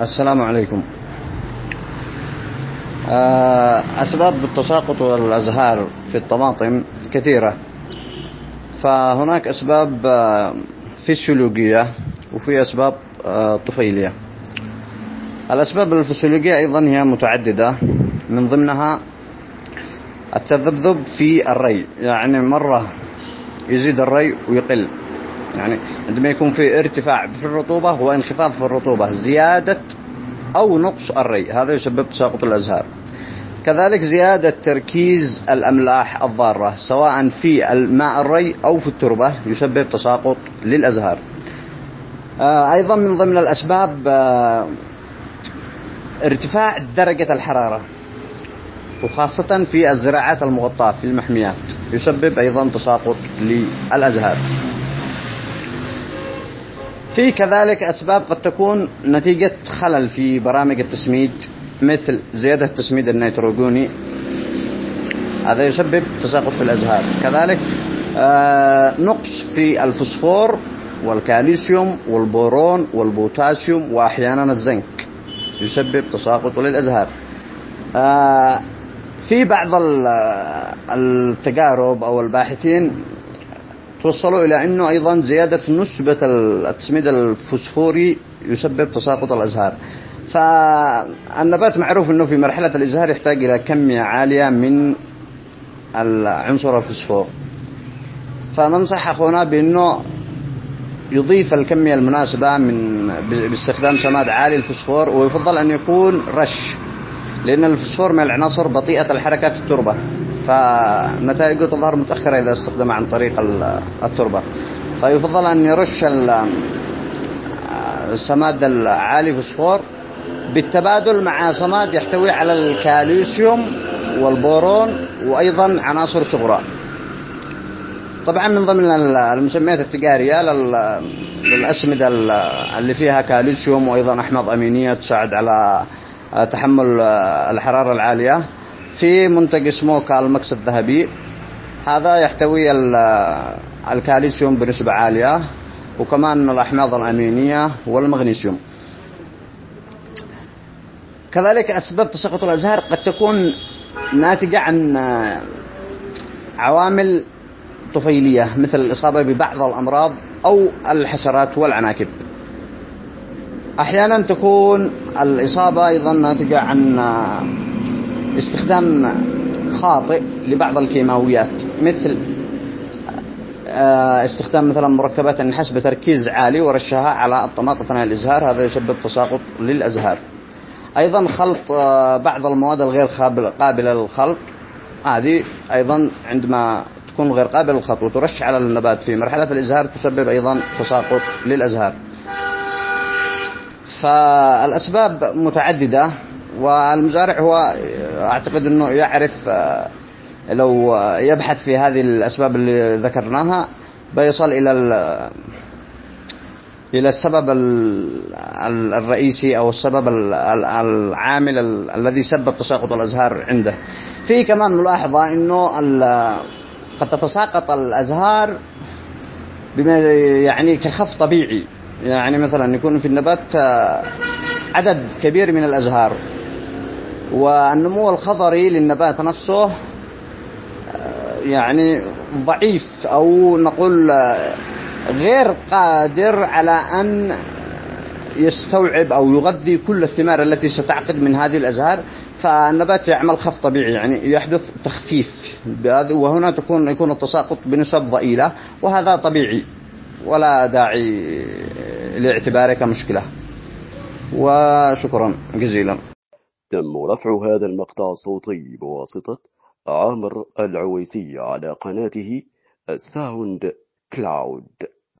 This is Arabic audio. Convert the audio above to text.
السلام عليكم. أسباب تساقط الأزهار في الطماطم كثيرة، فهناك أسباب فسيولوجية وفي أسباب طفيلية. الأسباب الفسيولوجية أيضا هي متعددة، من ضمنها التذبذب في الري، يعني مرة يزيد الري ويقل، يعني عندما يكون في ارتفاع في الرطوبة وانخفاض في الرطوبة، زيادة أو نقص الري، هذا يسبب تساقط الأزهار. كذلك زيادة تركيز الأملاح الضارة سواء في الماء الري أو في التربة يسبب تساقط للأزهار. أيضا من ضمن الأسباب ارتفاع درجة الحرارة، وخاصة في الزراعات المغطاة في المحميات يسبب أيضا تساقط للأزهار. في كذلك أسباب قد تكون نتيجة خلل في برامج التسميد، مثل زيادة التسميد النيتروجيني، هذا يسبب تساقط في الأزهار. كذلك نقص في الفوسفور والكالسيوم والبورون والبوتاسيوم وأحيانا الزنك يسبب تساقط للأزهار. في بعض التجارب أو الباحثين توصلوا إلى أنه أيضا زيادة نسبة التسميد الفوسفوري يسبب تساقط الأزهار. فالنبات معروف أنه في مرحلة الإزهار يحتاج إلى كمية عالية من العنصر الفوسفور، فننصح أخونا بأنه يضيف الكمية المناسبة باستخدام سماد عالي الفوسفور، ويفضل أن يكون رش، لأن الفوسفور من العناصر بطيئة الحركة في التربة، فنتائجه تظهر متأخرة إذا استخدم عن طريق التربة، فيفضل أن يرش السماد العالي فوسفور بالتبادل مع سماد يحتوي على الكالسيوم والبورون وأيضا عناصر صغرى. طبعا من ضمن المسميات التجارية للأسمدة اللي فيها كالسيوم وأيضا أحماض أمينية تساعد على تحمل الحرارة العالية، في منتج اسمه كالمكس الذهبي، هذا يحتوي الكالسيوم بنسبة عالية، وكمان الأحماض الأمينية والمغنيسيوم. كذلك أسباب تساقط الأزهار قد تكون ناتجة عن عوامل طفيلية، مثل الإصابة ببعض الأمراض أو الحشرات والعناكب. أحيانا تكون الإصابة أيضا ناتجة عن استخدام خاطئ لبعض الكيماويات، مثل استخدام مثلا مركبات النحاس بتركيز عالي ورشها على الطماطم أثناء الإزهار، هذا يسبب تساقط للأزهار. أيضا خلط بعض المواد الغير قابلة للخلط، هذه أيضا عندما تكون غير قابلة للخلط وترش على النبات في مرحلة الإزهار تسبب أيضا تساقط للأزهار. فالأسباب متعددة، والمزارع هو أعتقد أنه يعرف، لو يبحث في هذه الأسباب اللي ذكرناها بيصل إلى السبب الرئيسي أو السبب العامل الذي سبب تساقط الأزهار عنده. في كمان ملاحظة أنه قد تتساقط الأزهار بما يعني كخف طبيعي، يعني مثلا يكون في النبات عدد كبير من الأزهار، والنمو الخضري للنبات نفسه يعني ضعيف، أو نقول غير قادر على أن يستوعب أو يغذي كل الثمار التي ستعقد من هذه الأزهار، فالنبات يعمل خف طبيعي، يعني يحدث تخفيف، وهنا يكون التساقط بنسب ضئيلة، وهذا طبيعي ولا داعي لاعتباره كمشكلة. وشكرا جزيلا. تم رفع هذا المقطع الصوتي بواسطة عامر العويسي على قناته الساوند كلاود.